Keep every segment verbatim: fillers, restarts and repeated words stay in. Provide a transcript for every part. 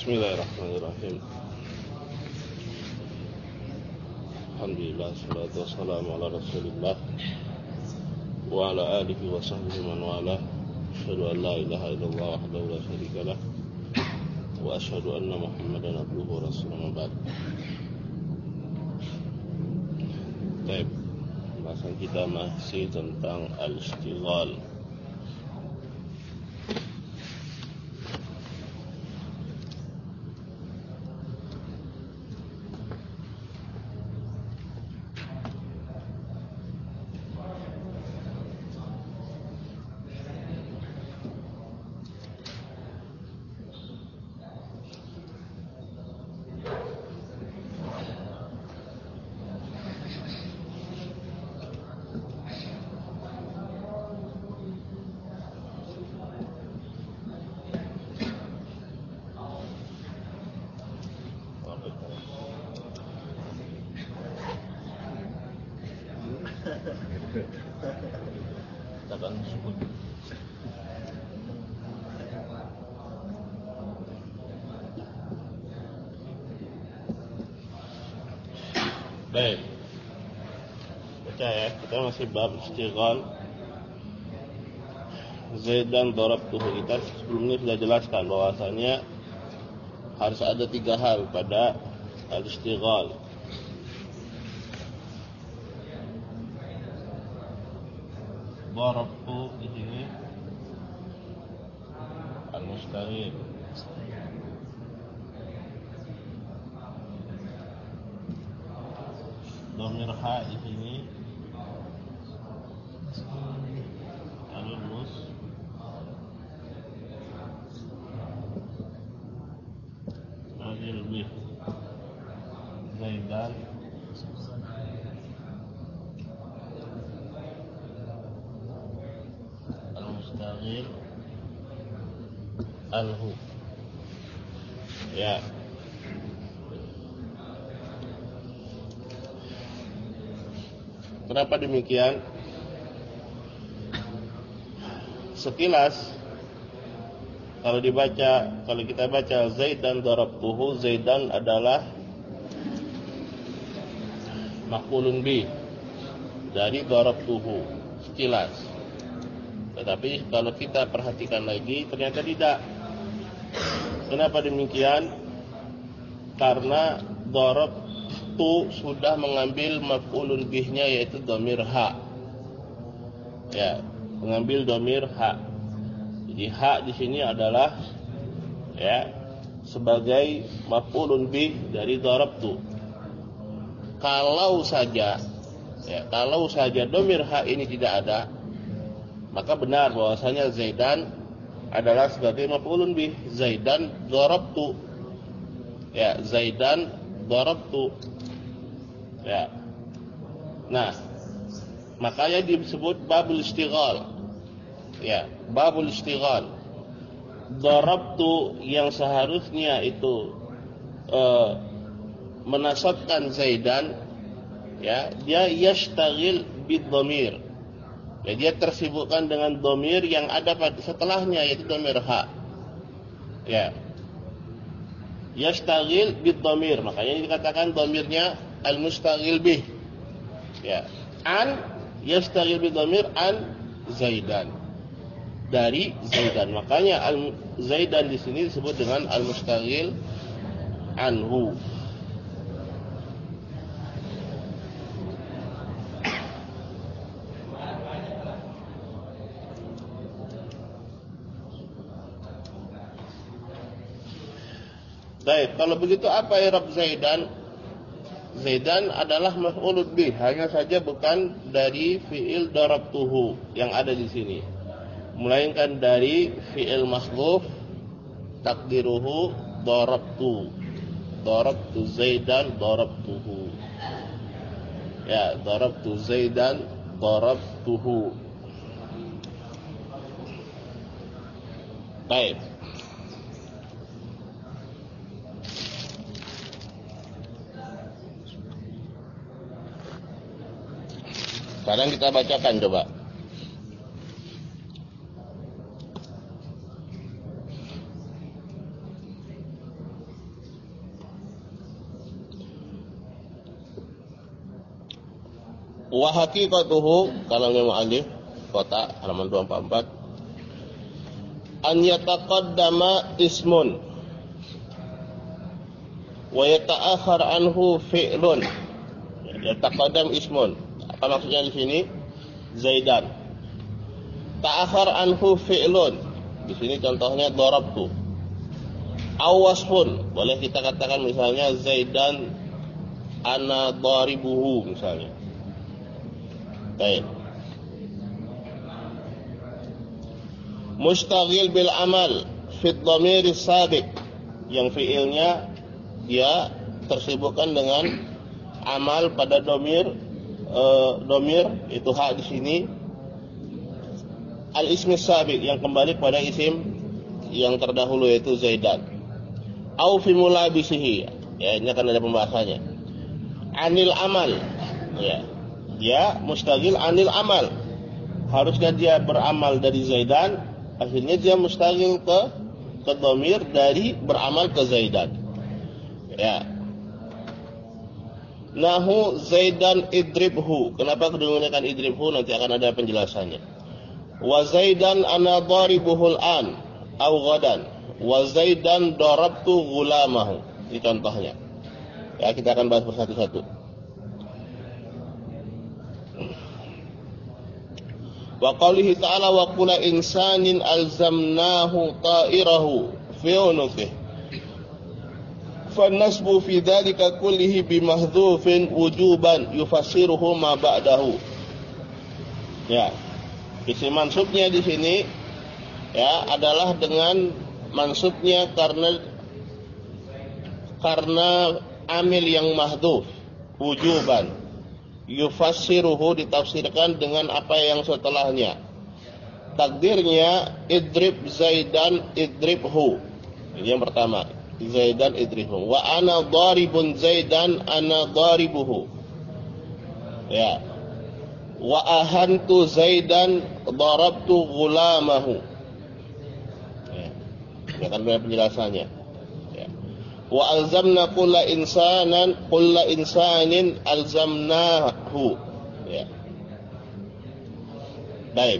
Bismillahirrahmanirrahim. Alhamdulillah, salatu wassalamu ala Rasulillah wa ala alihi wa sahbihi man wala. Asyhadu an la ilaha illallah wahdahu la syarika lah wa asyhadu anna Muhammadan abduhu wa rasuluhu. Ba'd. Baik, bahasan kita masih tentang al-istighal. Takkan sebut. Baik, baca ya, kita masih bab istighal. Zaid dan darabtuhu, kita sebelumnya sudah jelaskan bahwasanya harus ada tiga hal pada al-istighal. Darabtu di sini al-mustaghil, dhamir ha di sini al-mus, mustaghil bih Zaidan, al-mustaghil al-hu. Ya. Kenapa demikian? Sekilas kalau dibaca, kalau kita baca Zaid dan darabtuhu, Zaidan adalah maf'ulun bih dari darabtuhu sekilas. Tetapi kalau kita perhatikan lagi ternyata tidak. Kenapa demikian? Karena darabtu sudah mengambil maf'ulun bihnya, yaitu dhamir ha. Ya, mengambil dhamir ha. Jadi ha di sini adalah ya sebagai maf'ulun bih dari darabtu. Kalau saja ya, kalau saja dhamir ha ini tidak ada, maka benar bahwasanya Zaidan adalah sebagai maf'ulun bih. Zaidan darabtu. Ya, Zaidan darabtu. Ya. Nah, makanya disebut babul istighal. Ya, babul istighal. Darabtu yang seharusnya itu uh, menasabkan Zaidan, ya, dia yashtaghil bid-dhamir. Ya, dia tersibukkan dengan dhamir yang ada pada setelahnya, yaitu dhamir ha. Ya. Yashtaghil bid-dhamir, makanya dikatakan dhamirnya al-mustaghil bih. Ya. An yashtaghil bid-dhamir an Zaidan. Dari Zaidan. Makanya al-Zaidan di sini disebut dengan al-mustaghil anhu. Baik, kalau begitu apa i'rab Zaidan? Zaidan adalah maf'ulun bih, hanya saja bukan dari fi'il darabtuhu yang ada di sini, melainkan dari fi'il mahdhuf takdiruhu darabtu. Darabtu Zaidan darabtuhu. Ya, darabtu Zaidan darabtuhu. Baik. Sekarang kita bacakan coba. Wa haqiqatuhu, kalamnya mu'allif kota halaman dua ratus empat puluh empat, an yataqaddama ismun wa yata'akhir anhu fi'lun. Yataqaddam ismun, apa maksudnya di sini? Zaidan. Ta'akhir anhu fi'lun, di sini contohnya darabtu. Awasfun, boleh kita katakan misalnya Zaidan ana daribuhu misalnya. Baik. Mustaghil bil amal fi dhamir sabiq, yang fiilnya dia tersibukkan dengan amal pada domir, e, domir itu hak di sini al ismi sabiq, yang kembali pada isim yang terdahulu yaitu Zaidan. Au fi mulabisihi, ya ini akan ada pembahasannya. Anil amal, ya dia mustaghil anil amal, harusnya dia beramal dari Zaidan, akhirnya dia mustaghil ke ke dhamir dari beramal ke Zaidan. Ya. Nahu Zaidan idribhu, kenapa digunakan idribhu, nanti akan ada penjelasannya. Wa Zaidan ana daribuhul an au ghadan. Wa Zaidan darabtu ghulamahu. Ini contohnya. Ya, kita akan bahas satu-satu. Wa qaulihi ta'ala wa kullu insanin alzamnahu ta'irahu fi unuqihi. Fa nasbu fi dzalika kullihi bimahdhufin wujuban yufassiruhu ma ba'dahu. Ya. Isi mansubnya di sini ya adalah dengan mansubnya karena karena amil yang mahdhuf wujuban, yufassiruhu ditafsirkan dengan apa yang setelahnya. Takdirnya idrib Zaidan idribhu, ini yang pertama, Zaidan idribhu. Wa ana daribun Zaidan ana daribuhu, ya. Wa ahantu Zaidan darabtu ghulamahu. Ini akan ada penjelasannya. Ya. Wa alzamna kulla insanan kulla insanin alzamnahu. Ya. Baik.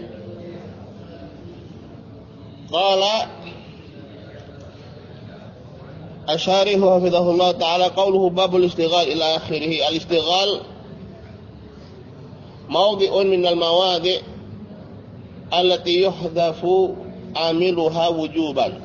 Qala Asyarihu hafizahullah ta'ala qawluhu babul istighal ila akhirih. Al-istighal mawdi'un minal mawadi' allati yuhdhafu amiluha wujuban.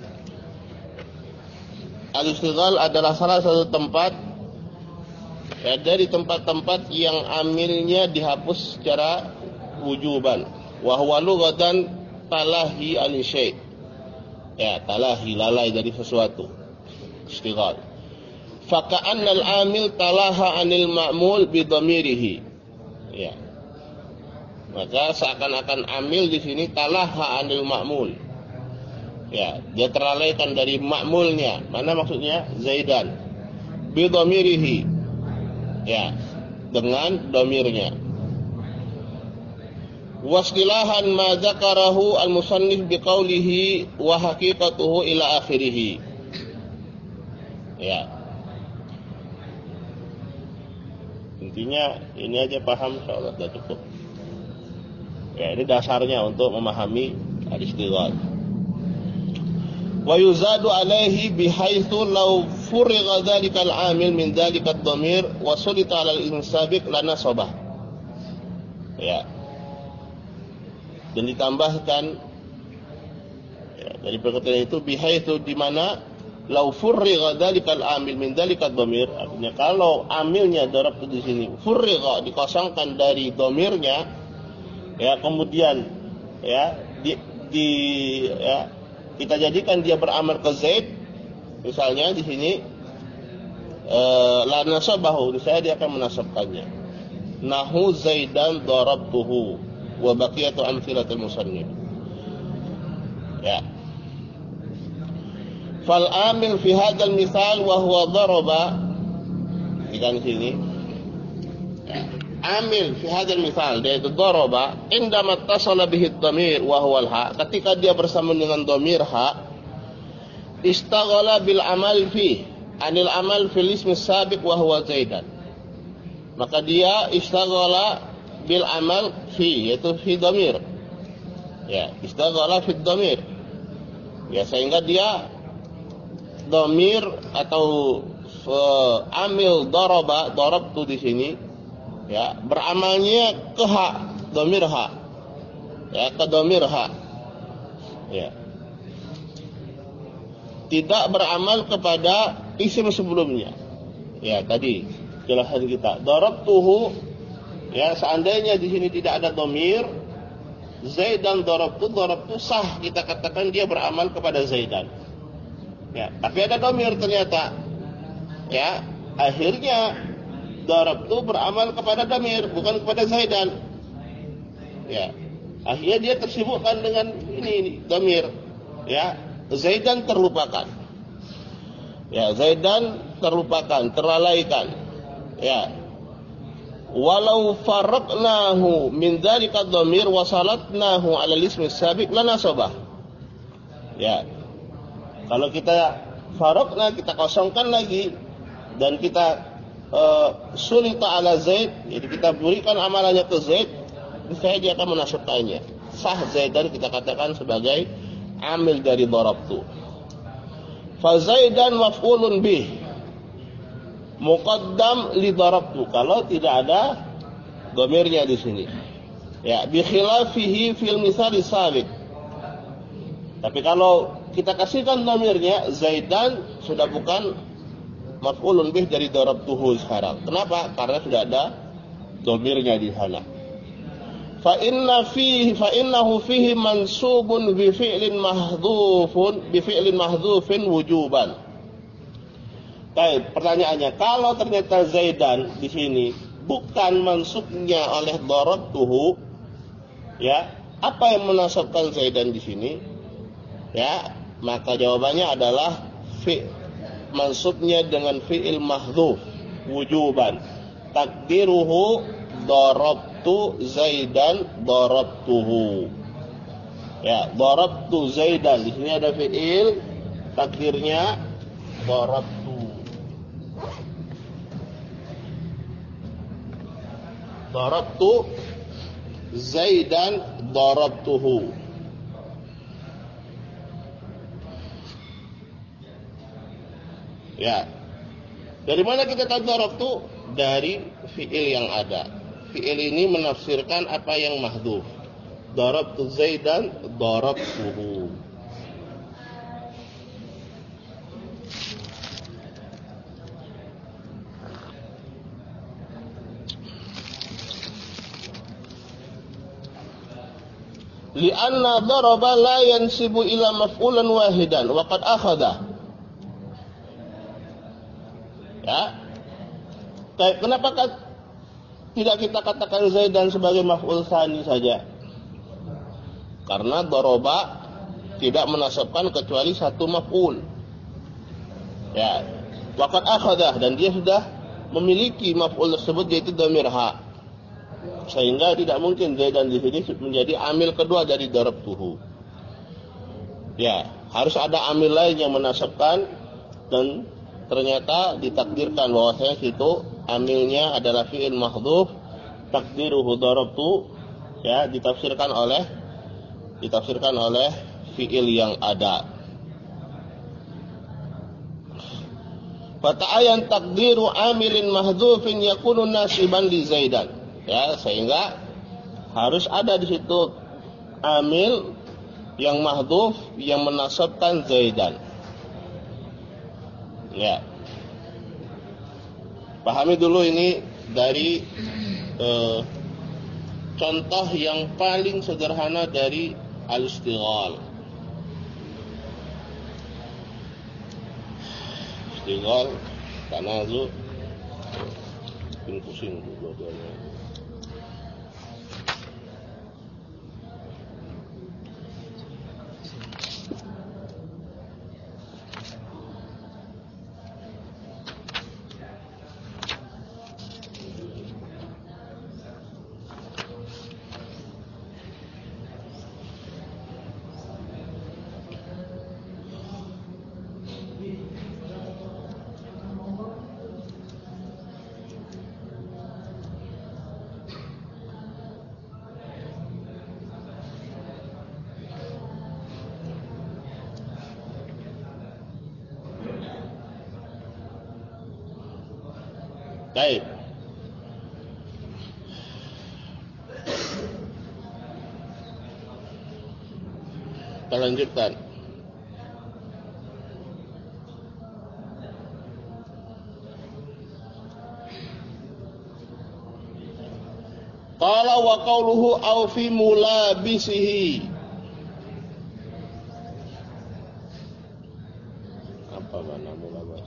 Al-istighal adalah salah satu tempat ya, dari tempat-tempat yang amilnya dihapus secara wujuban. Wa huwa lughatan talahi al-syai'. Ya, talahi, lalai dari sesuatu. Istighal. Fa ka'anna al-amil talaha 'anil ma'mul bi dhamirihi. Ya. Maka seakan-akan amil di sini talaha 'anil ma'mul. Ya, dia terlalaikan dari ma'mulnya. Mana maksudnya? Zaidan. Bi dhamirihi. Ya, dengan dhamirnya. Wastilahan ma dzakarahu al-musannif biqaulihi wa haqiqatuhu ila akhirih. Ya. Intinya ini aja paham, insyaallah sudah cukup. Ya, ini dasarnya untuk memahami al-istighal. Wa yuzadu alaihi bihaitsu law furigha dzalikal amil min dzalikat dhamir wa sulita 'alal insabiq lana sabah. Ya. Dan ditambahkan ya, dari perkataan itu bihaitsu di mana law furigha dzalikal amil min dzalikat dhamir, artinya kalau amilnya darab di sini furigha dikosongkan dari dhamirnya ya, kemudian ya di, di ya kita jadikan dia beramal ke Zaid, misalnya di sini eh, la nasabahu, saya dia akan menasabkannya. Nahu Zaidan darabtuhu wa baqiyatu amthilatul musannif. Ya. Fal amil fi hadzal misal wa huwa daraba, di sini. Ya. Amil fi hadzal misal, yaitu daraba, indama tasala bihi dhamir wa huwa al-ha, ketika dia bersama dengan dhamir ha, istaghala bil amal fi anil amal fil ismi sabiq wa huwa Zaidan. maka dia istaghala bil amal fi, yaitu fi dhamir. Ya, istaghala fi dhamir. Ya, sehingga dia dhamir atau uh, amil daraba, darabtu di sini ya, beramalnya ke ha, dhamir ha. Ya, ke dhamir ha. Ya. Tidak beramal kepada isim sebelumnya. Ya, tadi jelasan kita. Darabtuhu, ya, seandainya di sini tidak ada dhamir, Zaidan darabtu, darabtu sah kita katakan dia beramal kepada Zaidan. Ya, tapi ada dhamir ternyata. Ya, akhirnya darabtu beramal kepada dhamir, bukan kepada Zaidan. Ya, akhirnya dia tersibukkan dengan ini, ini dhamir. Ya, Zaidan terlupakan. Ya, Zaidan terlupakan, terlalaikan. Ya. Walau faraqnahu min dzalika dhamir wa salatnahu 'ala al-ismi as-sabiq lanasabah. Ya. Kalau kita faraqna, kita kosongkan lagi dan kita uh, sulita ala Zaid, jadi kita berikan amalannya ke Zaid, niscaya dia akan menasabkannya. Sah Zaidan kita katakan sebagai amil dari darabtu. Fa Zaidan maf'ulun bih muqaddam li darabtu, kalau tidak ada dhamirnya di sini. Ya, bi khilafihi fil misal sabiq. Tapi kalau kita kasihkan dhamirnya, Zaidan sudah bukan maf'ulun bih dari darabtuhu sekarang. Kenapa? Karena sudah ada dhamirnya di sana. Fa inna fihi fa innahu fihi mansubun bi fi'lin mahdhufun bi fi'lin mahdhufin wujuban. Baik, pertanyaannya, kalau ternyata Zaidan di sini bukan mansubnya oleh darabtuhu, ya, apa yang menasabkan Zaidan di sini? Ya, maka jawabannya adalah fi, mansubnya dengan fi'il mahdhuf wujuban. Takdiruhu darabtu Zaidan darabtuhu. Ya, darabtu Zaidan, di sini ada fi'il, takdirnya darabtu. Darabtu Zaidan darabtuhu. Ya. Dari mana kita tahu darabtu? Dari fi'il yang ada. Fi'il ini menafsirkan apa yang mahdhuf. Darabtu Zaidan darabtuhu. Lianna daraba la yansibu ila maf'ulan wahidan wa qad akhadha. Ya. Kenapa kan tidak kita katakan Zaidan sebagai maf'ul tsani saja? Karena daraba tidak menasabkan kecuali satu maf'ul. Ya. Wa qad akhadha, dan dia sudah memiliki maf'ul tersebut, yaitu dhamir ha. Sehingga tidak mungkin Zaidan di sini menjadi amil kedua dari darabtuhu. Ya, harus ada amil lain yang menasabkan, dan ternyata ditakdirkan bahwasanya situ amilnya adalah fi'il mahdhuf, takdiruhu darabtu, ya, ditafsirkan oleh ditafsirkan oleh fi'il yang ada. Fata'ayan takdiru amilin mahdhufin yakunu nasiban li Zaidan. Ya, sehingga harus ada di situ amil yang mahdhuf yang menasabkan Zaidan. Ya. Pahami dulu ini dari eh, contoh yang paling sederhana dari al-istighal. Istighal karena itu pusing dua-duanya. Baik. Kita lanjutkan. Qala wa qawluhu aw fi mulabisihi. Apa makna mulabas?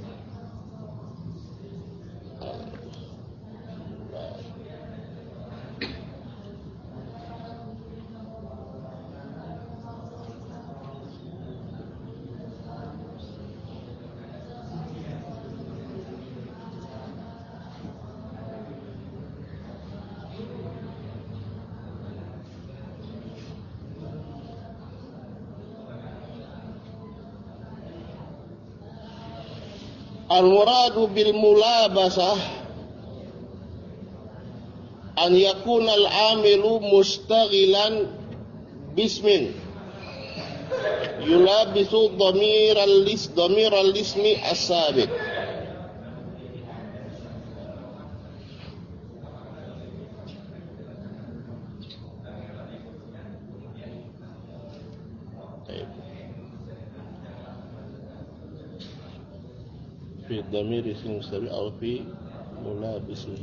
Al-muradu bil mulabasah an yakuna al-amilu mustaghilan bismin yulabisu dhamir al-lis dhamir al-ismi as-sabiq. في الضمير اسم مستتر أو في ملابسه.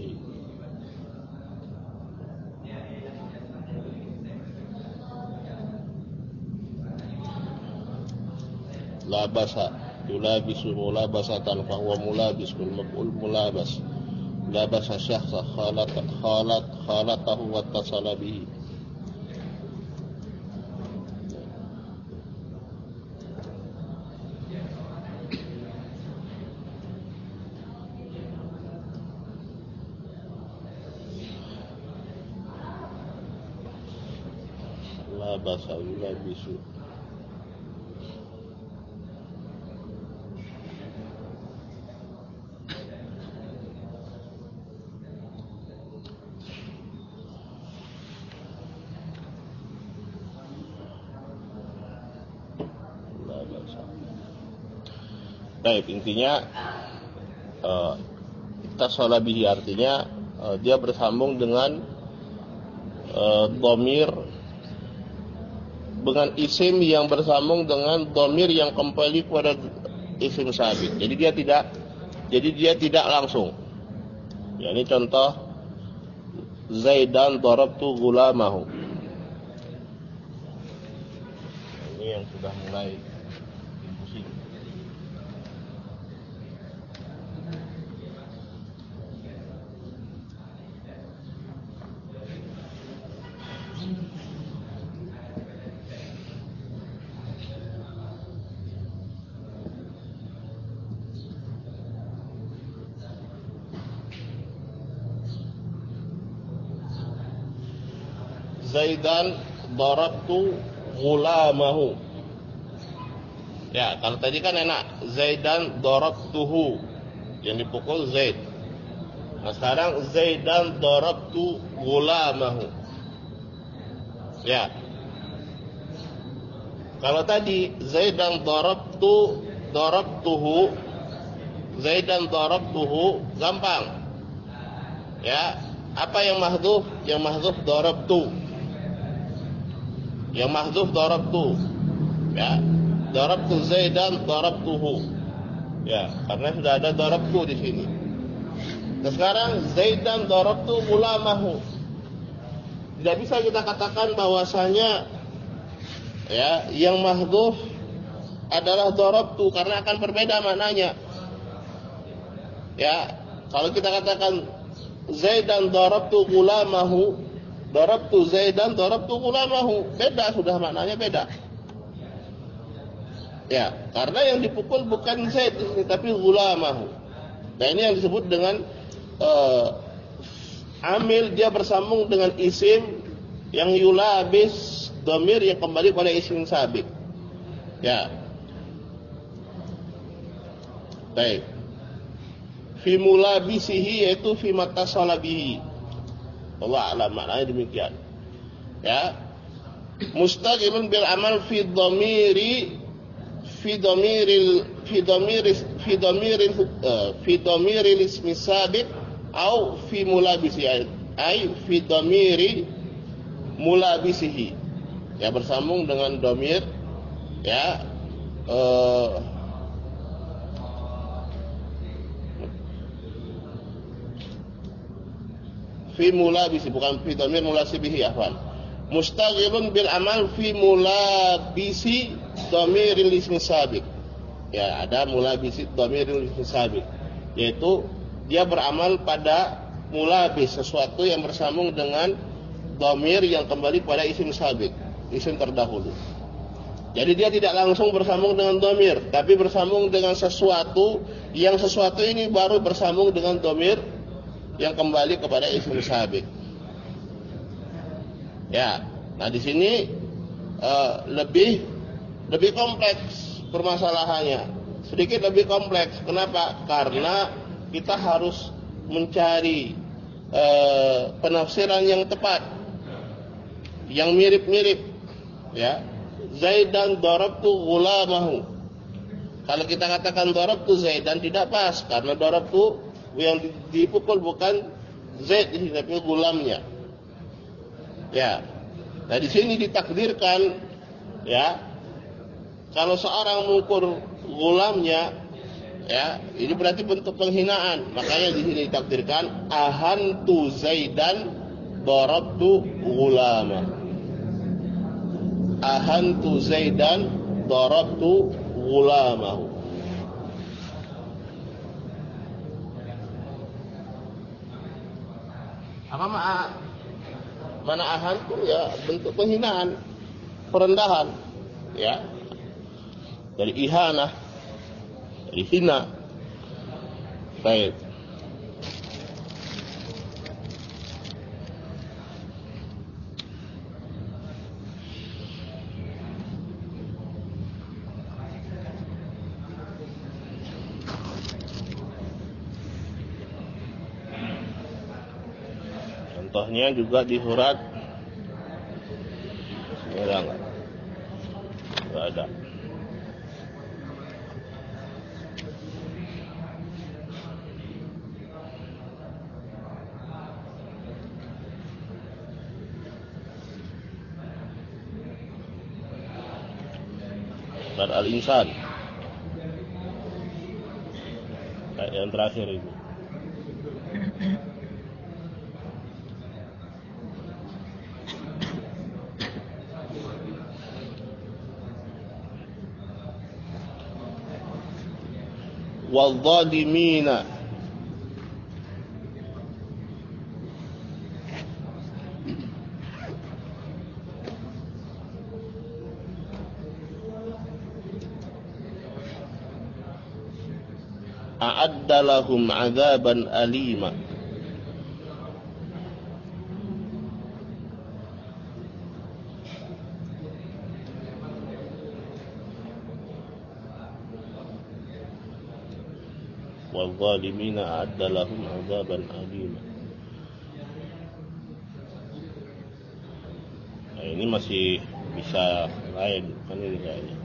labasa yulabisu mulabasatan fahuwa mulabis bil maf'ul mulabas labasa syakhsa khalat khalat khalatahu wa tasala bihi. Labasa yulabisu Baik, intinya uh, tasala bihi artinya uh, dia bersambung dengan uh, dhamir dengan isim yang bersambung dengan dhamir yang kembali kepada isim sabit. Jadi dia tidak jadi dia tidak langsung. Ya, ini contoh Zaidan darabtu ghulamahu. Ini yang sudah mulai pusing. Zaidan darabtu ghulamahu. Ya, kalau tadi kan enak Zaidan darabtuhu, yang dipukul Zaid. Nah, sekarang Zaidan darabtu ghulamahu. Ya. Kalau tadi Zaidan darabtu darabtuhu, Zaidan darabtuhu gampang. Ya, apa yang mahdzuf? Yang mahdzuf darabtu. Yang mahdzuf darabtu. Ya, darabtu Zaidan darabtuhu. Ya, karena sudah ada darabtu di sini. Nah, sekarang Zaidan darabtu ghulamahu. Tidak bisa kita katakan bahwasanya ya, yang mahdzuf adalah darabtu karena akan berbeda maknanya. Ya, kalau kita katakan Zaidan darabtu ghulamahu, darabtu Zaidan darabtu ghulamahu, beda, sudah maknanya beda. Ya, karena yang dipukul bukan Zaid tapi ghulamahu. Nah, ini yang disebut dengan uh, amil, dia bersambung dengan isim yang yulabis dhamir yang kembali pada isim sabik. Ya. Baik. Fi mulabisihi yaitu fi matasala bihi. Allah a'lam, maknanya demikian. Ya. Mustaghilun bil amal fi dhamiri fi dhamiril fi dhamiris fi dhamiril uh, fi dhamiril ismi sabiq au fi mulabisi ay fi dhamiri mulabisihi, ya bersambung dengan dhamir ya uh, fi mulabisi, bukan fi dhamir mulasibihi, afwan. Mustaghilun bil amal fi mulabisi dhamiril ismi sabiq. Ya, ada mulabisi dhamiril ismi sabiq, yaitu dia beramal pada mulabis, sesuatu yang bersambung dengan dhamir yang kembali pada isim sabiq, isim terdahulu. Jadi dia tidak langsung bersambung dengan dhamir, tapi bersambung dengan sesuatu yang sesuatu ini baru bersambung dengan dhamir yang kembali kepada isim sabiq. Ya, nah di sini uh, lebih lebih kompleks permasalahannya, sedikit lebih kompleks. Kenapa? Karena kita harus mencari uh, penafsiran yang tepat, yang mirip-mirip. Ya, Zaidan darabtu ghulamahu. Kalau kita katakan darabtu Zaidan tidak pas, karena darabtu yang dipukul bukan Zaid tapi gulamnya. Ya. Nah di sini ditakdirkan ya, kalau seorang mengukur gulamnya ya, ini berarti bentuk penghinaan. Makanya di sini ditakdirkan ahantu Zaidan darabtu gulama. Ahantu Zaidan darabtu gulamahu. Apa ma mana ahan itu ya bentuk penghinaan, perendahan, ya, dari ihanah, dari hina. Baik. Contohnya juga di surat ini ada nggak? Nggak ada. Surat Al-Insan yang terakhir itu. Wadzalimina a'adda lahum 'adzaban alima. Wadzalimina a'adda lahum 'adzaban alima. Nah, ini masih bisa lain kan ini kayaknya.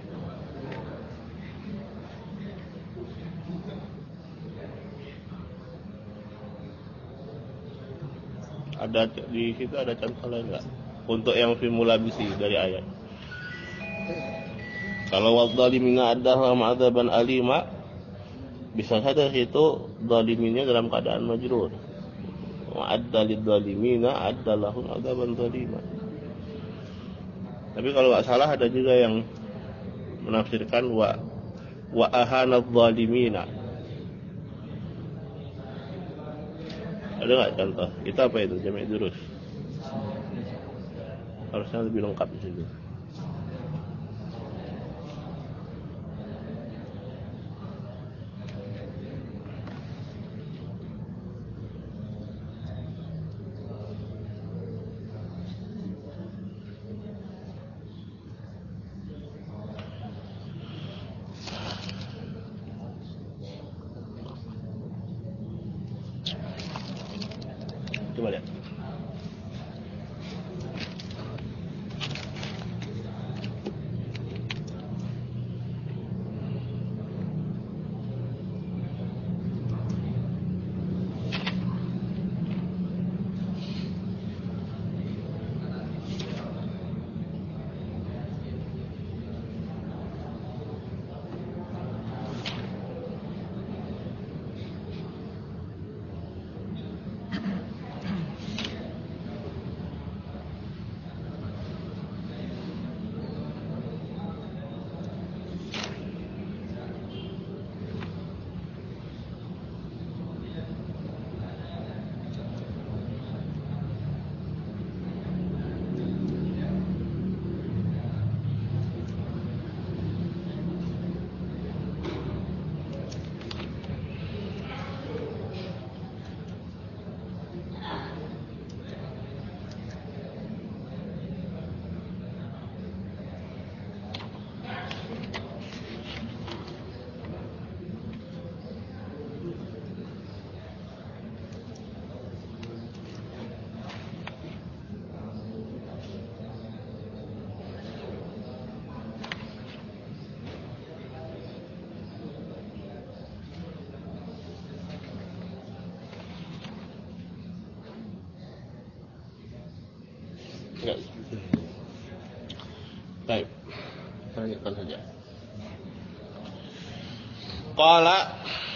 Ada di situ ada contoh lain enggak untuk yang fi mulabisi dari ayat? Kalau wadzalimina a'adda lahum 'adzaban alima, bisa saja situ zaliminnya dalam keadaan majrur. Wa adda lidzalimina adda lahum adzaban zalima. Tapi kalau enggak salah ada juga yang menafsirkan wa wa ahana zalimina. Ada enggak contoh? Itu apa itu? Jami' durus. Harusnya lebih lengkap di situ. Coba lihat. Qala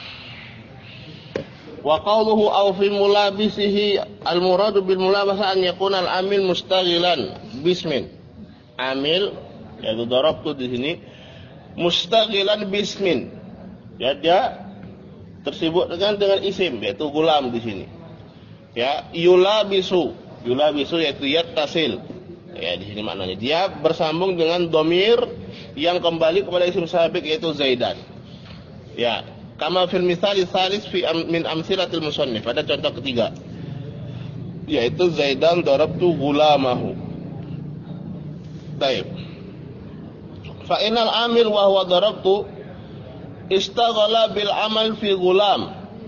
wa qawluhu aw fi mulabisihi al-muradu bil mulabasa an yakuna al-amil mustaghilan bismin. Amil yaitu darabtu di sini mustaghilan bismin. Ya, dia tersibuk dengan dengan isim yaitu gulam di sini. Ya, yulabisu, yulabisu yaitu yattasil. Ya, di sini maknanya dia bersambung dengan domir yang kembali kepada isim sabiq yaitu Zaidan. Ya, kama fil misal tsalis fi am, min amsilatil musannif. Pada contoh ketiga yaitu Zaidan darabtu gulamahu. Baik. Fa innal amil wa huwa darabtu istaghala bil amal fi gulam.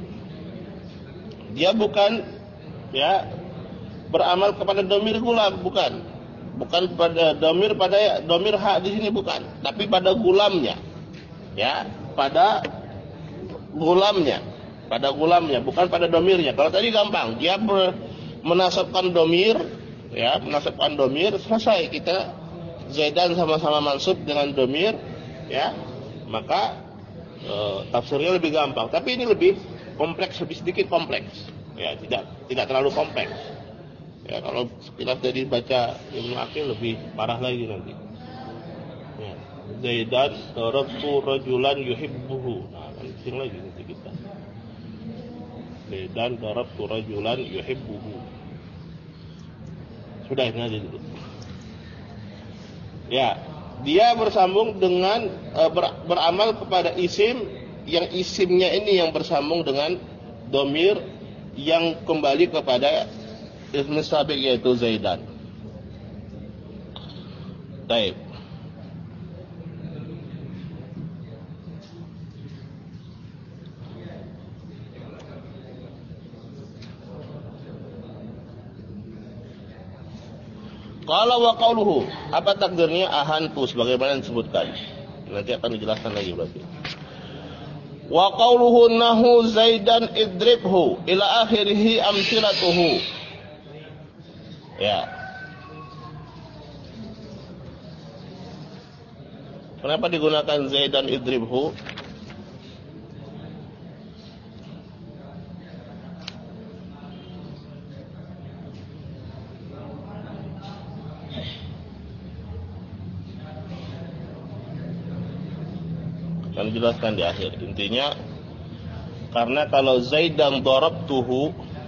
Dia bukan ya beramal kepada domir gulam, bukan. Bukan pada domir pada domir hak di sini bukan, tapi pada gulamnya. Ya, pada gulamnya, pada gulamnya, bukan pada domirnya. Kalau tadi gampang, dia menasabkan domir, ya, menasabkan domir, selesai kita Zaidan sama-sama mansub dengan domir, ya, maka e, tafsirnya lebih gampang. Tapi ini lebih kompleks, lebih sedikit kompleks, ya, tidak tidak terlalu kompleks. Ya, kalau sekilas tadi baca Ibnu Aqil lebih parah lagi nanti. Ya, Zaidan darabtu rajulan yuhibbuhu. Nah, pusing lagi nanti kita. Zaidan darabtu rajulan yuhibbuhu. Sudah ini aja dulu. Ya, dia bersambung dengan e, ber, beramal kepada isim yang isimnya ini yang bersambung dengan domir yang kembali kepada isim sabiq yaitu Zaidan. Baik. Qala wa qawluhu, apa takdirnya ahantu sebagaimana disebutkan. Nanti akan dijelaskan lagi berarti. Wa qawluhu nahu Zaidan idribhu ila akhirih amsilatuhu. Ya. Kenapa digunakan Zaidan idribhu? Akan dijelaskan di akhir. Intinya karena kalau Zaidan darabtuhu,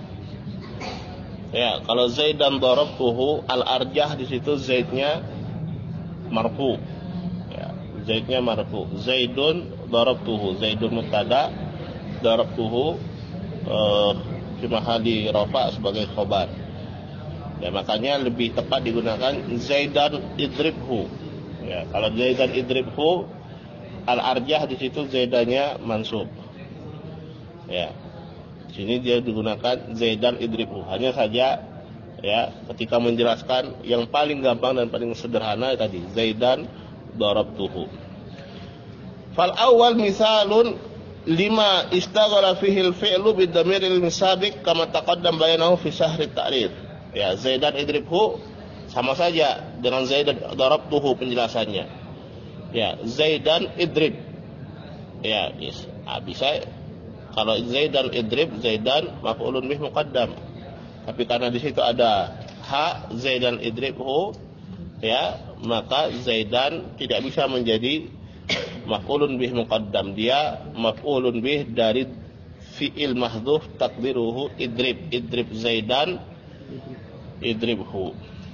ya, kalau Zaidan darabtuhu, al-arjah di situ Zaidnya marfu. Ya, Zaidnya marfu. Zaidun darabtuhu, Zaidun mubtada, darabtuhu uh, fi mahalli rafa sebagai khabar. Ya, makanya lebih tepat digunakan Zaidan idribhu. Ya, kalau Zaidan idribhu, al-arjah di situ Zaidanya mansub. Ya. Di sini dia digunakan Zaidan idribhu. Hanya saja ya, ketika menjelaskan yang paling gampang dan paling sederhana tadi Zaidan darabtuhu. Fal awal misalun lima istaghala fihi al-fi'lu bid-dhamiril musabiq kama taqaddam bayanahu fi syahri ta'rif. Ya, Zaidan idribhu sama saja dengan Zaidan darabtuhu penjelasannya. Ya, Zaidan idrib. Ya, yes. Ah, bisa kalau Zaidan idrib, Zaidan maf'ulun bih muqaddam. Tapi karena di situ ada ha Zaidan idribhu, ya, maka Zaidan tidak bisa menjadi maf'ulun bih muqaddam. Dia maf'ulun bih dari fi'il mahdhuf taqdiruhu idrib. Idrib Zaidan idribhu.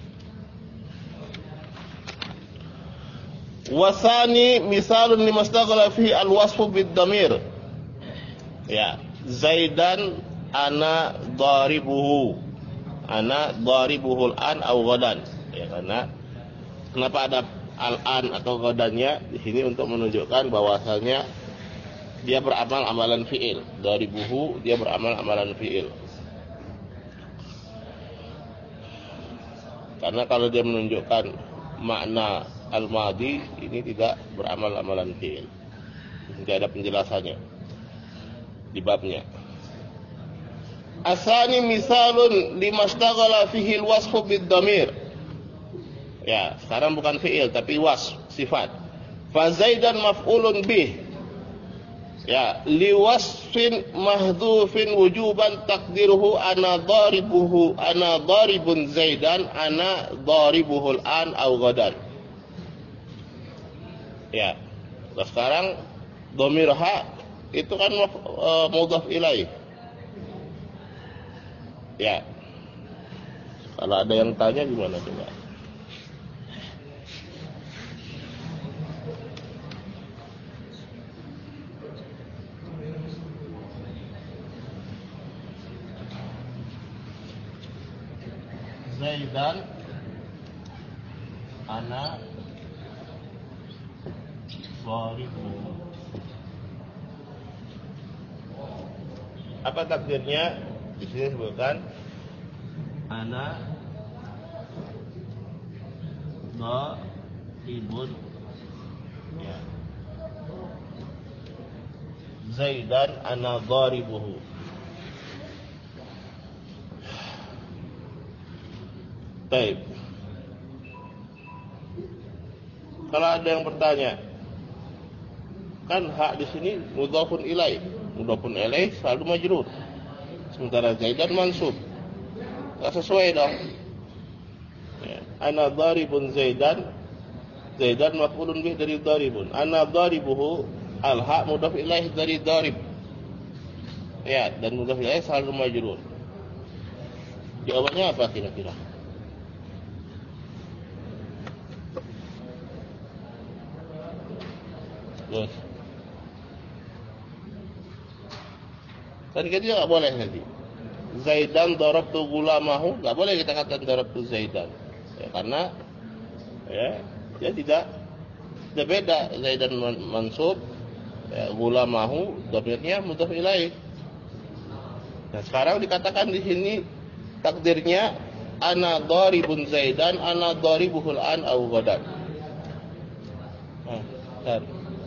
Wasani misalun limastaghala fihi al-wasfu bid-dhamir. Ya, Zaidan ana daribuhu. Ana daribuhu al-an aw ghadan. Ya, karena kenapa ada al-an atau ghadannya di sini untuk menunjukkan bahwasanya dia beramal amalan fi'il. Daribuhu dia beramal amalan fi'il. Karena kalau dia menunjukkan makna al-madi ini tidak beramal amalan fi'il. Tidak ada penjelasannya di babnya. Asani misalun limastaghala fihi al-wasfu bid-dhamir. Ya, sekarang bukan fi'il tapi wasf, sifat. Fa Zaidan maf'ulun bih. Ya, liwasfin mahdhufin wujuban takdiruhu ana dharibuhu ana dharibun Zaidan ana dharibuhul an au ghadan. Ya. Nah, sekarang dhamir ha itu kan uh, mudhaf ilaih. Ya. Kalau ada yang tanya gimana coba? Zaidan ana dharibu. Apa takdirnya? Di sini disebutkan ana dharibun. Ya. Zaidan ana dharibuhu. Baik. Kalau ada yang bertanya, kan hak di sini mudhafun ilaih, mudhafun ilaih selalu majrur. Sementara Zaidan mansub. Enggak sesuai dong. Ya. Ana dharibun Zaidan. Zaidan maf'ulun bih dari dharibun. Ana dharibuhu al-ha mudhaf ilaih dari dharib. Ya, dan mudhaf ilaih selalu majrur. Jawabannya apa kira-kira? Terus. Tadi kan dia nggak boleh tadi. Zaidan darabtu gulamahu, nggak boleh kita katakan darabtu Zaidan. Ya, karena ya dia tidak tidak beda. Zaidan mansub, ya, gulamahu dhamirnya mudhaf ilaih. Nah, sekarang dikatakan di sini takdirnya ana dharibun Zaidan ana dharibuhul an au ghadan. Nah, kan.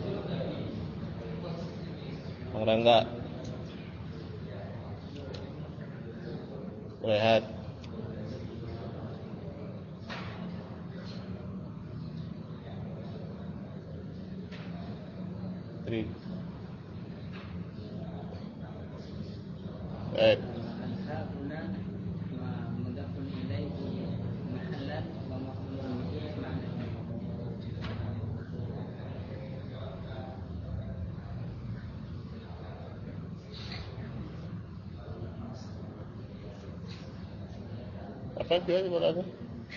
Rangga lihat tri eh apa dia berada?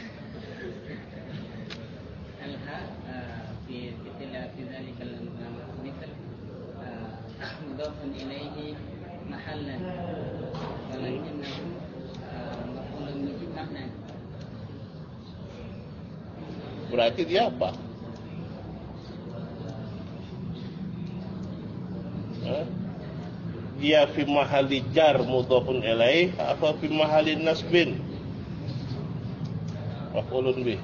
Al-ha fi fitila fi dhalika al-mithl mudhafun ilayhi mahallan walakinnahu maf'ulun bihi ma'nan. Berarti dia apa? Eh? Dia fi mahalli jar mudhafun ilaih atau fi mahalli nasbin maf'ulun bih?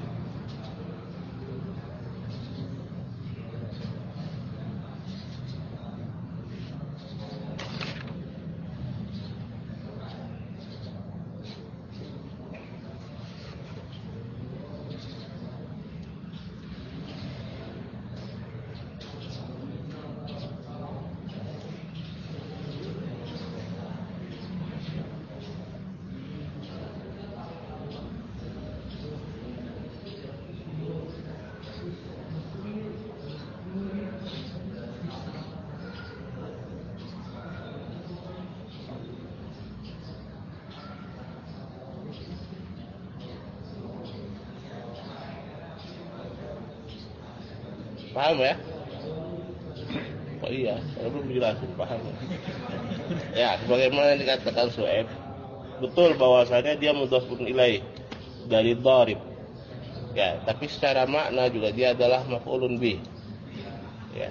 Paham ya? Oh iya, saya belum jelasin, paham ya? Ya, sebagaimana dikatakan Su'aib, betul bahwasanya dia mudhafun ilaih dari dharib. Ya, tapi secara makna juga dia adalah maf'ulun bih. Ya.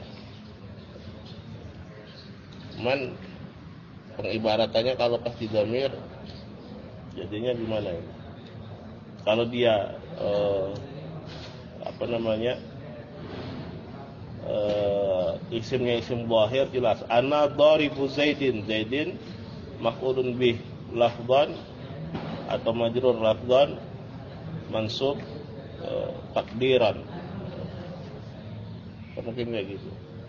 Cuman pengibaratannya kalau pas di dhamir jadinya gimana ya? Kalau dia eh, apa namanya? Uh, isimnya isim zahir jelas ana dharibu Zaidin, Zaidin maf'ulun bih lafdhan atau majrur lafdhan mansub uh, takdiran mungkin kayak gitu.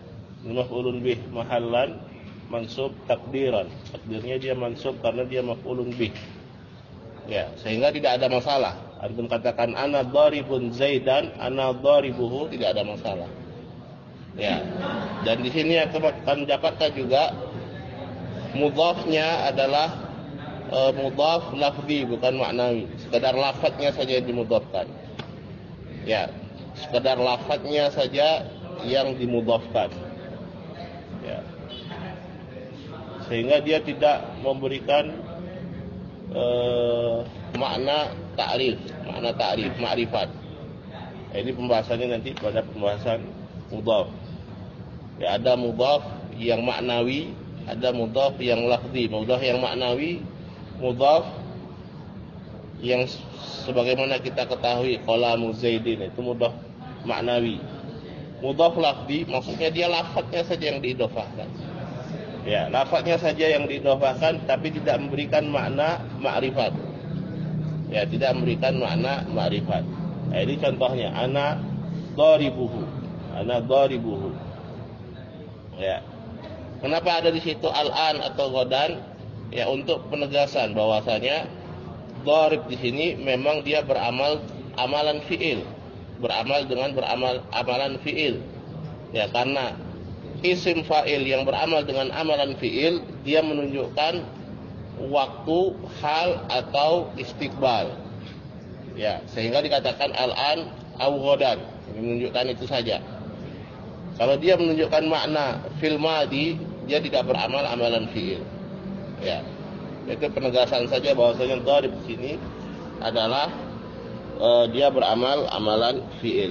maf'ulun bih, mahallan mansub takdiran. Takdirnya dia mansub karena dia maf'ulun bih. Ya, sehingga tidak ada masalah. Antum katakan ana dharibun Zaidan, ana dharibuhu, tidak ada masalah. Ya. Dan di sini akan dapatkan juga mudhafnya adalah e, mudhaf lafzi bukan maknawi. Sekedar lafadznya saja yang dimudhafkan. Ya, sekedar lafadznya saja yang dimudhafkan. Ya. Sehingga dia tidak memberikan Uh, makna ta'rif, makna ta'rif, ma'rifat. Ini pembahasannya nanti pada pembahasan mudhaf. Ya, ada mudhaf yang maknawi, ada mudhaf yang lafzi. Mudhaf yang maknawi, mudhaf yang sebagaimana kita ketahui qalamu Zaidin itu mudhaf maknawi. Mudhaf lafzi maksudnya dia lafadznya saja yang diidhofahkan. Ya, lafadznya saja yang diidhofahkan tapi tidak memberikan makna ma'rifat. Ya, tidak memberikan makna ma'rifat. Nah, ini contohnya ana dharibuhu. Ana dharibuhu. Ya. Kenapa ada di situ al-an atau ghadan? Ya, untuk penegasan bahwasanya dharib di sini memang dia beramal amalan fi'il. Beramal dengan beramal amalan fi'il. Ya, karena isim fa'il yang beramal dengan amalan fi'il dia menunjukkan waktu, hal atau istiqbal. Ya, sehingga dikatakan al-an au ghadan. Menunjukkan itu saja. Kalau dia menunjukkan makna fil madi, dia tidak beramal amalan fi'il. Ya. Itu penegasan saja bahwasanya dharib di sini adalah uh, dia beramal amalan fi'il.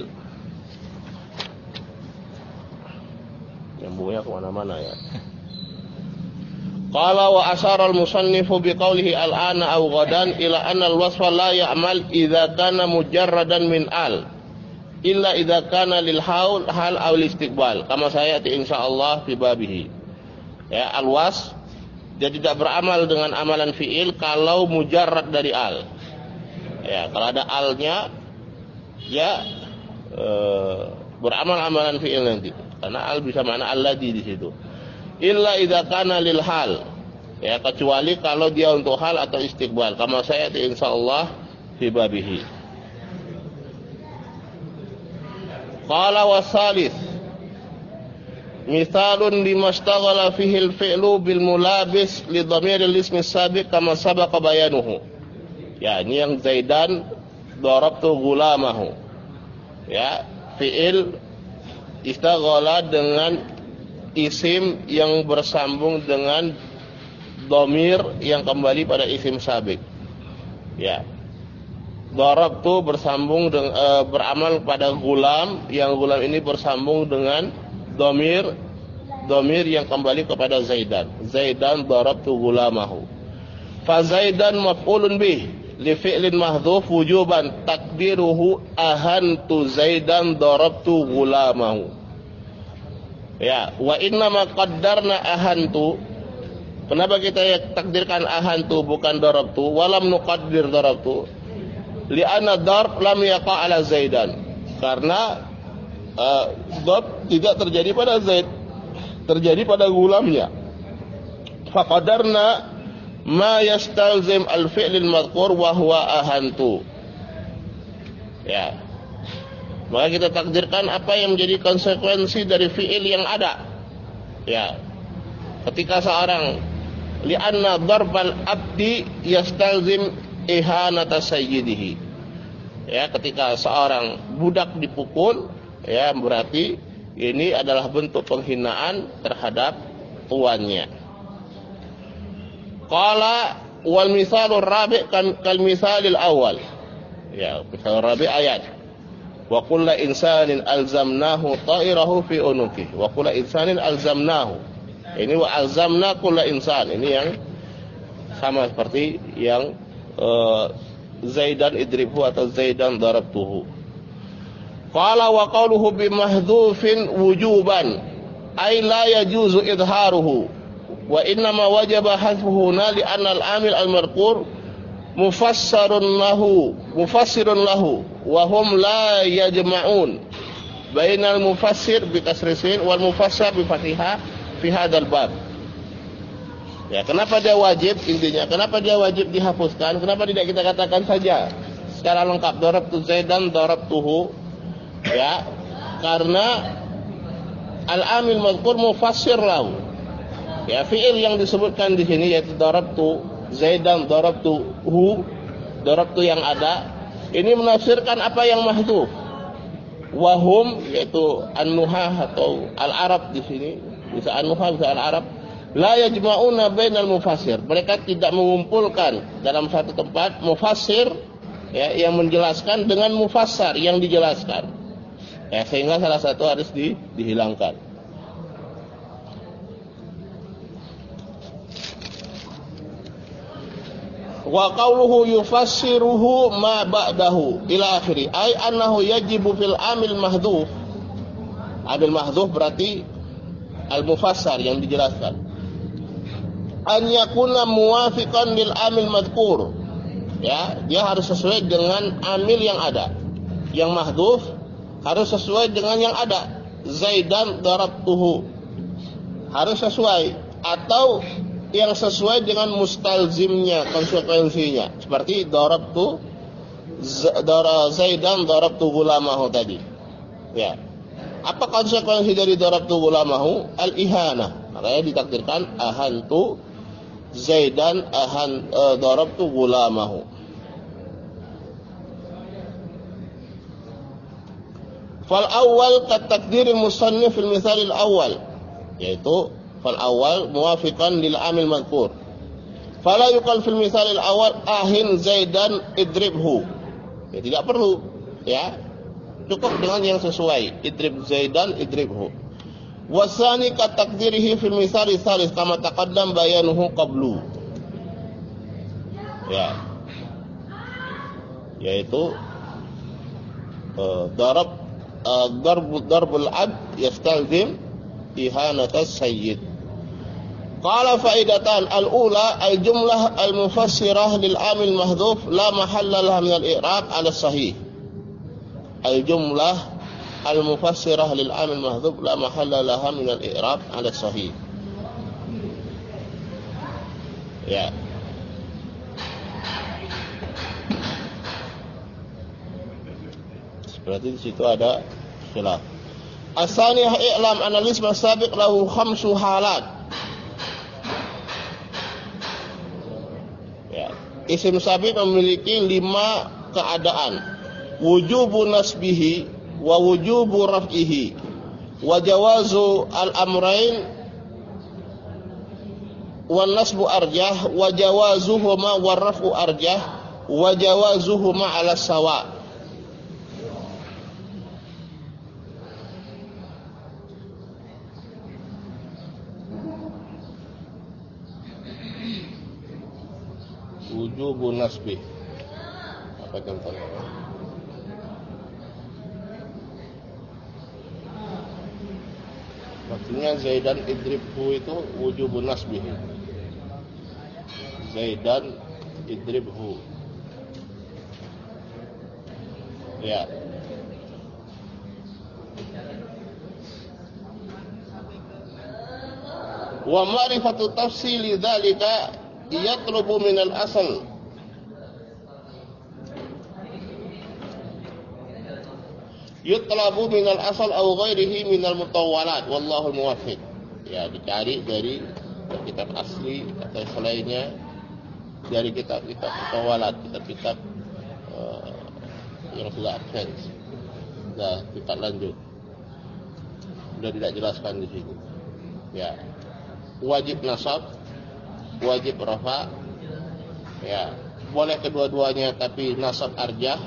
Nyambungnya kemana-mana ya. Qala wa asyara al-musannifu biqaulihi al-ana aw ghadan ila anna al-wasfa la ya'mal idza kana mujarradan min al illa idza kana lil haul hal aw istiqbal kama sayati insyaallah fi babihi. Ya, al-was dia tidak beramal dengan amalan fi'il kalau mujarrad dari al. Ya, kalau ada alnya ya e, beramal amalan fi'il nanti. Karena al bisa makna alladhi di situ. Illa idza kana lil hal. Ya, kecuali kalau dia untuk hal atau istiqbal. Kama saya insyaallah fi babihi. Qala wasalis. Mithalun limashtaghala fihi al-fi'lu bil mulabis li dhamiril ismi sabiq kama sabaqa bayanuhu. Ya, ini yang Zaidan darabtu ghulamahu. Ya, fi'il istaghala dengan isim yang bersambung dengan dhamir yang kembali pada isim sabik. Ya. Darabtu bersambung dengan, e, beramal pada gulam, yang gulam ini bersambung dengan dhamir dhamir yang kembali kepada Zaidan. Zaidan darabtu gulamahu. Fa Zaidan maf'ulun bih li fi'lin mahdhuf wujuban takdiruhu ahantu Zaidan darabtu gulamahu. Ya, wa inna ma qaddarna ahantu. Kenapa kita ya takdirkan ahantu bukan darabtu? Walam nuqaddir darabtu. Li'anna darb lam yaqa' ala Zaidan. Karena uh, darb tidak terjadi pada Zaid, terjadi pada gulamnya. Faqadarna ma yastalzim al-fi'l al-madhkur wa huwa ahantu. Ya. Maka kita takdirkan apa yang menjadi konsekuensi dari fi'il yang ada. Ya. Ketika seorang li'anna darbal abdi yastalzim ihanata sayyidihi. Ya, ketika seorang budak dipukul, ya berarti ini adalah bentuk penghinaan terhadap tuannya. Qala wal misalur rabi' kan kal misalil awal. Ya, misal rabi' ayat. Wa kullu insanin alzamnahu ta'irahu fi unuki. Wa kullu insanin alzamnahu. Ini wa alzamna kullu insan. Ini yang sama seperti yang uh, Zaidan idribhu atau Zaidan darabtuhu. Qala wa qawluhu bimahdhufin wujuban ay la yajuzu idharuhu wa innama wajaba hadfuhu li anna al-amil al-marqur mufassirun lahu mufassirun lahu wa hum la yajma'un bainal mufassir bi kasri sin wal mufassar bi fathihah fi hadzal bab. Ya, kenapa dia wajib intinya? Kenapa dia wajib dihapuskan? Kenapa tidak kita katakan saja secara lengkap darabtu Zaidan darabtuhu? Ya, karena al-amil mazkur mufassir lahu. Ya, fi'il yang disebutkan di sini yaitu darabtu Zaidan darabtuhu, darabtu yang ada, ini menafsirkan apa yang mahdhuf. Wahum yaitu an-nuhah atau al-arab di sini, bisa an-nuhah bisa al-arab. La yajma'una bainal mufassir. Mereka tidak mengumpulkan dalam satu tempat mufassir ya, yang menjelaskan dengan mufassar yang dijelaskan. Ya, sehingga salah satu harus di, dihilangkan. Wa qawluhu yufassiruhu ma ba'dahu ila akhiri. Ay annahu yajibu fil amil mahdhuf. Amil mahdhuf berarti al-mufassar yang dijelaskan. An yakuna muwafiqan lil amil madhkur. Ya, dia harus sesuai dengan amil yang ada. Yang mahdhuf harus sesuai dengan yang ada. Zaidan darabtuhu. Harus sesuai atau yang sesuai dengan mustalzimnya, konsekuensinya. Seperti darabtu Zaidan darabtu gulamahu tadi. Ya. Apa konsekuensi dari darabtu gulamahu? Al-ihanah. Makanya ditakdirkan ahantu Zaidan ahan uh, darabtu gulamahu. Fal awal kat takdir musannif fil misal al awal, yaitu fal awal muwafiqan lil amil madhkur. Fala yuqal fil misal al awal ahin Zaidan idribhu. Ya, tidak perlu, ya. Cukup dengan yang sesuai. Idrib Zaidan idribhu. Wasani ka takdirihi fil misal salis kama taqaddam bayanuhu qablu. Ya. Yaitu uh, darab uh, darb darbul abd yastalzim ihanatas sayyid. Qala faidatan al-ula al-jumlah al-mufassirah lil amil mahdhuf la mahalla laha min al-i'rab 'ala sahih. Al-jumlah al-mufassirah lil amil mahdhuf la mahalla laha min al-i'rab 'ala sahih. Ya. Berarti di situ ada khilaf. Asaniyah i'lam analis masabiq lahu khamsu halat. Ya. Isim sabiq memiliki lima keadaan. Wujubu nasbihi wa wujubu raf'ihi wa jawazu al-amrain wa nasbu arjah wa jawazuhuma wa raf'u arjah wa jawazuhuma 'ala sawa'. Wujubu nasbih. Apa contohnya? Maksudnya Zaidan idribhu itu wujubu nasbih. Zaidan idribhu. Ya. Wa ma'rifatu tafsili dzalika yatlubu minal asal. Yutlabu minal asal aw ghairihi minal mutawwalat wallahu muwaffiq. Ya, dicari dari kitab asli atau selainnya dari kitab-kitab mutawwalat, kitab-kitab uh, yang sudah advance. Sudah kita lanjut. Sudah tidak jelaskan di sini. Ya. Wajib nasab, wajib rafa. Ya, boleh kedua-duanya tapi nasab arjah.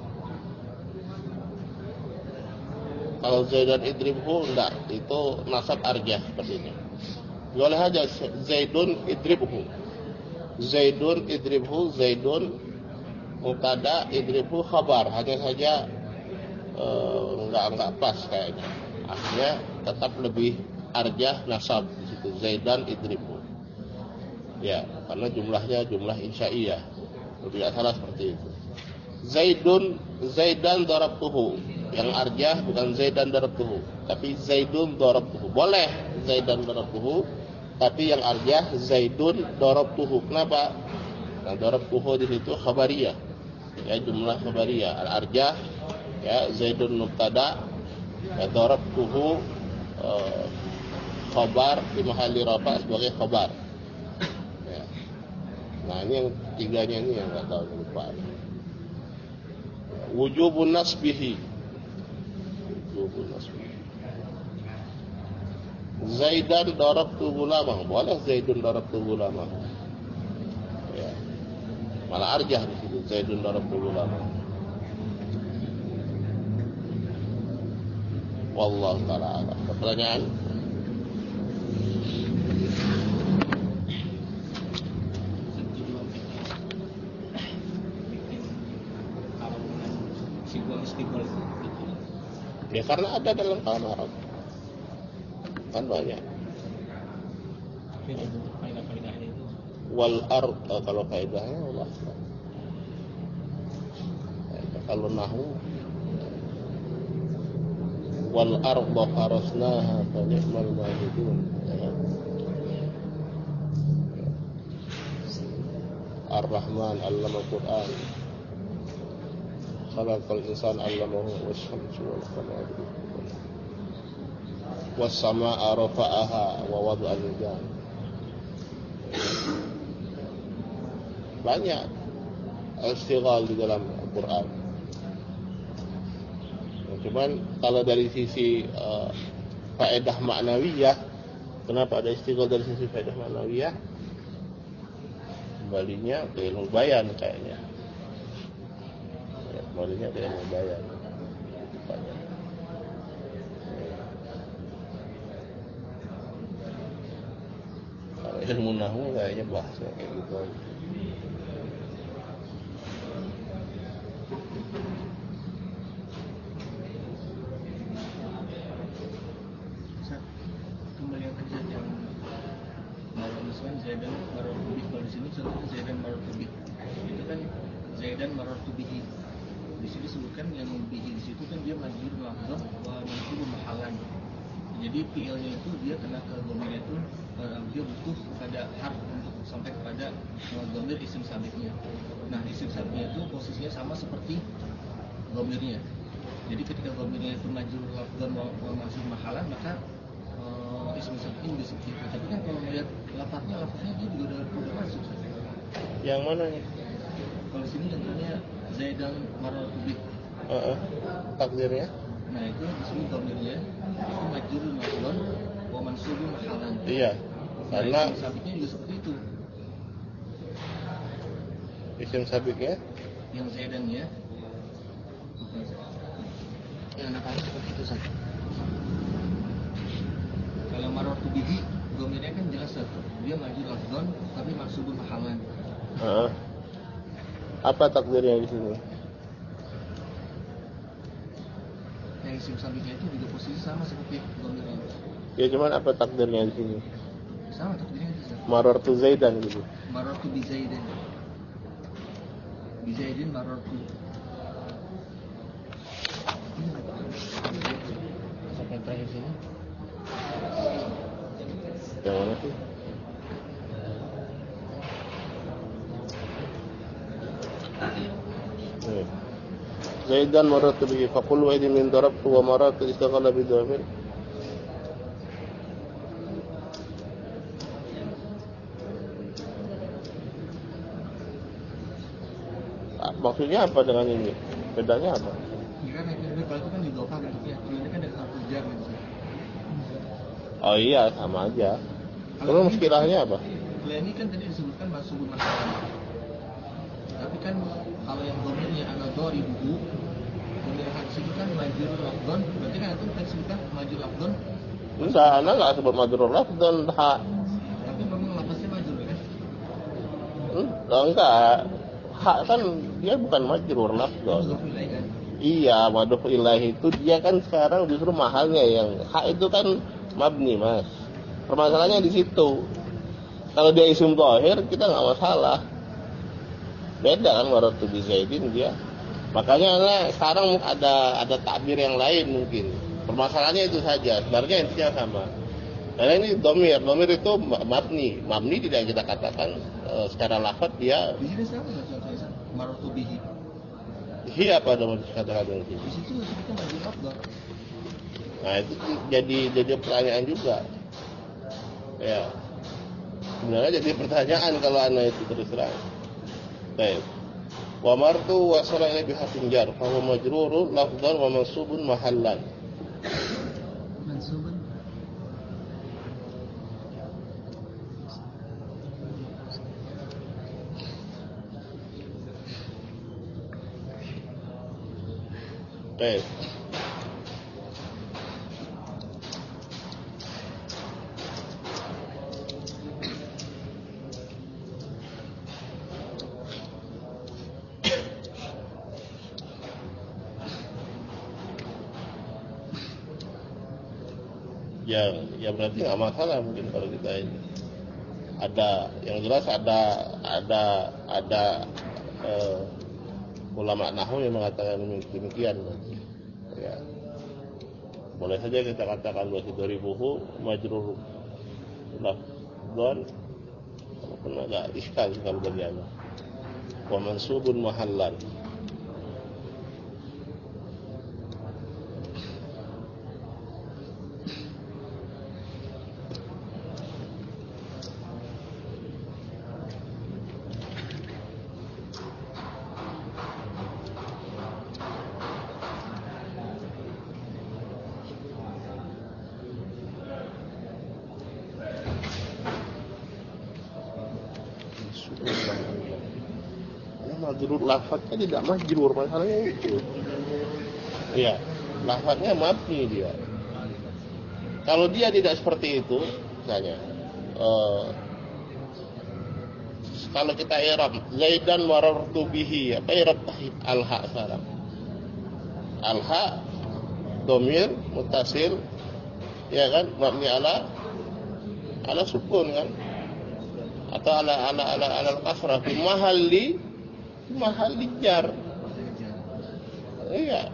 Kalau Zaidan idribhu enggak, itu nasab arjah seperti ini. Boleh aja Zaidun idribhu. Zaidun idribhu, Zaidun mubtada, idribhu khabar. Hanya saja uh, enggak enggak pas kayaknya. Akhirnya tetap lebih arjah nasab di situ Zaidan idribhu. Ya, karena jumlahnya jumlah insya'iyah. Tidak salah seperti itu. Zaidun Zaidan darabtuhu. Yang arjah bukan Zaidan darabtuhu, tapi Zaidun darabtuhu. Boleh Zaidan darabtuhu, tapi yang arjah Zaidun darabtuhu. Kenapa? Nah, darabtuhu di situ khabariyah. Ya, jumlah khabariyah. Al-arjah ya Zaidun mubtada, ya darabtuhu uh, khabar di mahalli rafa sebagai khabar. Ya. Nah, ini yang tiganya ini yang enggak tahu lupa. Wujubun nasbihi. Zaidan darabtu gulamah, boleh Zaidun darabtu gulamah. Ya. Malah arjah di situ Zaidun darabtu gulamah. Wallahu taala alam. Pertanyaan? Ya karena ada dalam kalam Arab. Kan banyak. Wal ard, kalau kaidahnya Allah. Kalau nahwu wal arda farasnaha fa ni'mal mahidun. Ar-Rahman 'allama al-Qur'an. Khalaqal insana 'allamahu wasyamsu wal qamara was samaa'a rafa'aha wa wada'al mizan. Banyak istighal di dalam Al-Qur'an. Cuman kalau dari sisi uh, faedah maknawiyah, kenapa ada istighal dari sisi faedah maknawiyah? Kembalinya ke ilmu bayan kayaknya. Kembalinya ke ilmu bayan. Kalau ilmu nahwu kayaknya bahasa kayak gitu. Kembali ke yang baru misalkan Zaidan marartubi, kalau di sini contohnya Zaidan marartubi itu kan Zaidan marartubihi. Di sini disebutkan yang bihi di situ kan dia majrur lafdhan wa mansub mahalan. Jadi fi'ilnya itu dia kena ke dhamir itu, dia butuh pada harf untuk sampai kepada dhamir isim sabitnya. Nah, isim sabitnya itu posisinya sama seperti dhamirnya. Jadi ketika dhamirnya itu majrur lafdhan wa mansub mahalan, maka uh, isim sabitnya juga seperti itu. Tapi kan kalau melihat lafaznya, lafaznya dia juga udah, udah masuk. Yang mana nih? Kalau di sini contohnya Zaidan marartubi. Uh-uh. Takdirnya? Nah, itu disebut dhamirnya itu majrur lafdhan wa mansub mahalan. Iya. Nah, Karena isim sabitnya juga seperti itu. isim sabitnya Yang Zaidan ya. Yang nakal seperti itu saja. Kalau marartubihi dhamirnya kan jelas satu. Dia majrur lafdhan tapi mansubun mahalan. uh-uh. Apa takdirnya di sini? Yang isim sabitnya itu juga posisi sama seperti dhamirnya. Ya cuman apa takdirnya di sini? Sama takdirnya itu. Marartu Zaidan gitu. Marartu bi Zaidan. Bi Zaidin marartu. Sampai terakhir sini. Yang mana sih? Nih. Zaidan marartu bihi faqul wa idin min darabtu wa marartu istaghala bi dhamir. Maksudnya apa dengan ini? Bedanya apa? Ya kan ini kalau itu kan didofah bentuknya. Kalau ini kan ada harfu jar gitu. Oh iya, sama aja. Terus muskilahnya apa? Kalau ini kan tadi disebutkan mansubun mahalan. Tapi kan kalau yang dhamirnya ana dharibuhu, dhamir hadis itu kan majrur lafdhan, berarti kan itu kan disebutkan majrur lafdhan. Enggak, ana enggak sebut majrur lafdhan ha. Tapi memang lafaznya majrur kan? Hmm, enggak. Ha kan dia bukan majrur lafdhan. Kan? Iya, madhuf ilahi itu dia kan sekarang justru mahalnya yang ha itu kan mabni, Mas. Permasalahannya di situ. Kalau dia isim dhahir kita enggak masalah. Beda kan marartu bi Zaidin dia Makanya nah, sekarang ada ada takbir yang lain mungkin. Permasalahannya itu saja. Sebenarnya intinya sama. Karena ini domir, domir itu mabni, mabni tidak kita katakan e, secara lafaz dia. Di sini sama nggak contohnya marotu bihi. Hi apa domir katakan itu? Di situ kita lagi mabdar. Nah itu jadi jadi pertanyaan juga. Ya. Sebenarnya jadi pertanyaan kalau anak itu terus terang. Baik. Wa martu wa sala ila bihatin jar fa huwa majrurun lafdhan wa mansubun mahallan. Mansubun Baik. Ya, ya berarti nggak masalah mungkin kalau kita ini ada yang jelas ada ada ada eh, ulama nahwu yang mengatakan demikian. Ya, boleh saja kita katakan bahwa dari buhu majrur lafdhan walaupun agak iskal kalau bagian wa mansubun mahallan. Majrur lafadznya tidak majrur, masalahnya itu. Iya, lafadznya mabni dia. Kalau dia tidak seperti itu, misalnya, uh, kalau kita i'rab Zaidan marartu bihi, apa i'rab al-ha sekarang? Al-ha dhamir muttasil, ya kan, mabni ala ala sukun kan? Atau ala ala ala ala al-kasrah fi mahalli mahal jar. Iya.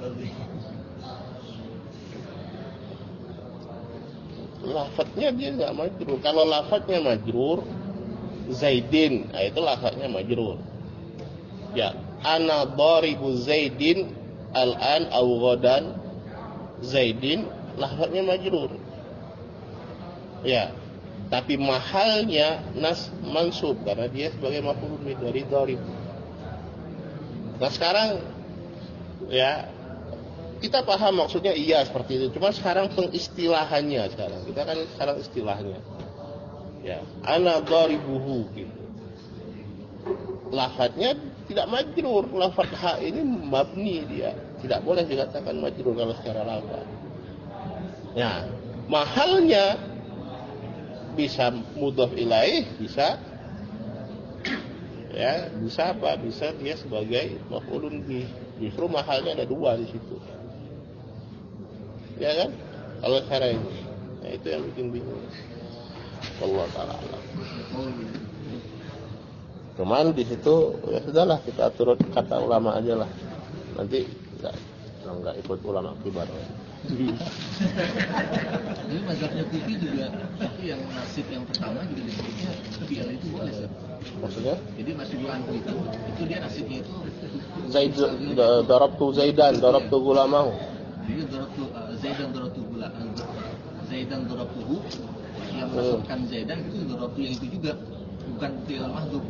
Lafadznya dia nggak majrur. Kalau lafadznya majrur, Zaidin, nah itu lafadznya majrur. Ya, ana dharibu Zaidin al-an aw ghadan Zaidin, lafadznya majrur. Ya. Tapi mahalnya nas mansub karena dia sebagai maf'ul dari dharib. Nah sekarang ya kita paham maksudnya iya seperti itu. Cuma sekarang pengistilahannya sekarang kita kan sekarang istilahnya ya ana dharibuhu gitu. Lafadznya tidak majrur, lafadz ha ini mabni dia, tidak boleh dikatakan majrur kalau secara lafadz. Ya mahalnya bisa mudhaf ilaih, bisa ya bisa apa? Bisa dia sebagai maf'ulun bih. Justru mahalnya ada dua di situ. Ya kan? Kalau cara ini. Nah, itu yang bikin bingung. Allah taala alam. Cuman di situ ya sudahlah kita turut kata ulama aja lah. Nanti enggak enggak ikut ulama kibar. Jadi mazhabnya Kufi juga itu yang nasib yang pertama juga disebutnya fi'il itu boleh sih. Maksudnya? Jadi nasib anhu itu itu dia nasibnya itu Zaid darabtu Zaidan darabtu gulamahu. Jadi darabtu uh, Zaidan darabtu gula Zaidan darabtuhu yang masukkan Zaidan itu darabtu yang itu juga bukan fi'il mahdzuf.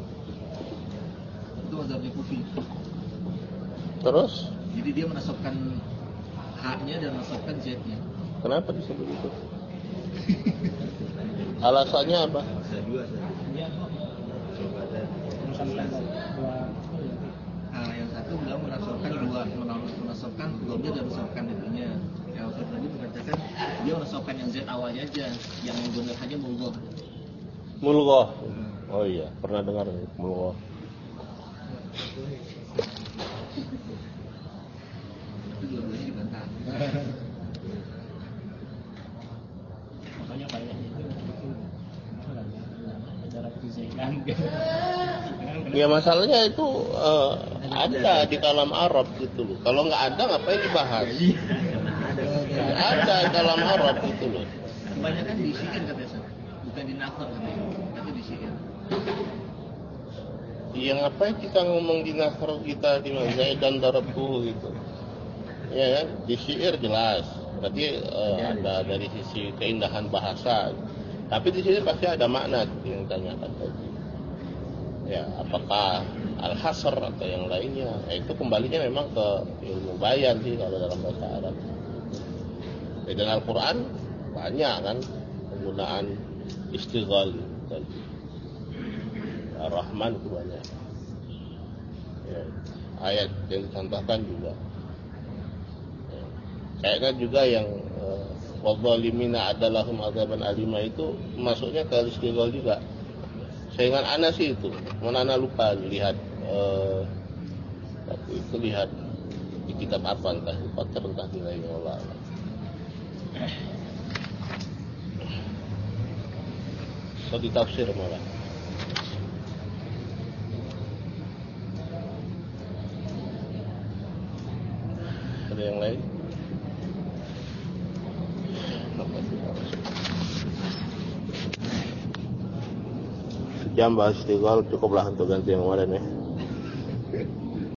Itu mazhabnya Kufi. Terus? Jadi dia menasabkan haknya dan menasabkan Z-nya. Kenapa bisa begitu? Alasannya apa? Nah, yang satu bilang menasabkan dua, menasabkan domnya dan menasabkan itunya. Yang satu tadi mengatakan dia menasabkan yang Z awalnya aja, yang benar hanya mulgoh. Mulgoh. Oh iya, pernah dengar mulgoh. Itu dua-duanya dibantah. Makanya banyak itu darah Zaidan. Ya masalahnya itu uh, Ada di kalam Arab gitu loh. Kalau nggak ada ngapain dibahas? Iya, karena ada. Ada di kalam Arab gitu loh. Kebanyakan di sihir katanya, Sir. Bukan di nafar katanya, tapi di sihir. Iya, ngapain kita ngomong di nasr kita di Zaidan darabku gitu. Ya kan? Di syair jelas. Berarti uh, ada dari sisi keindahan bahasa. Tapi di sini pasti ada makna yang ditanyakan tadi. Ya, apakah al-hasr atau yang lainnya? Ya, itu kembalinya memang ke ilmu bayan sih kalau dalam bahasa Arab. Ya, dan Al-Quran banyak kan penggunaan istighal tadi. Ar-Rahman itu banyak. Ya, ayat yang dicontohkan juga. Ya, kayaknya juga yang uh, wadzalimina adalahum adzaban alima itu masuknya ke istighal juga. Saya ingat Ana sih itu, mana Ana lupa lihat uh, waktu itu lihat di kitab apa entah lupa terentah nilainya Allah. So ditafsir malah. Ada yang lain? Sejam bahas istighal cukuplah untuk ganti yang kemarin ya.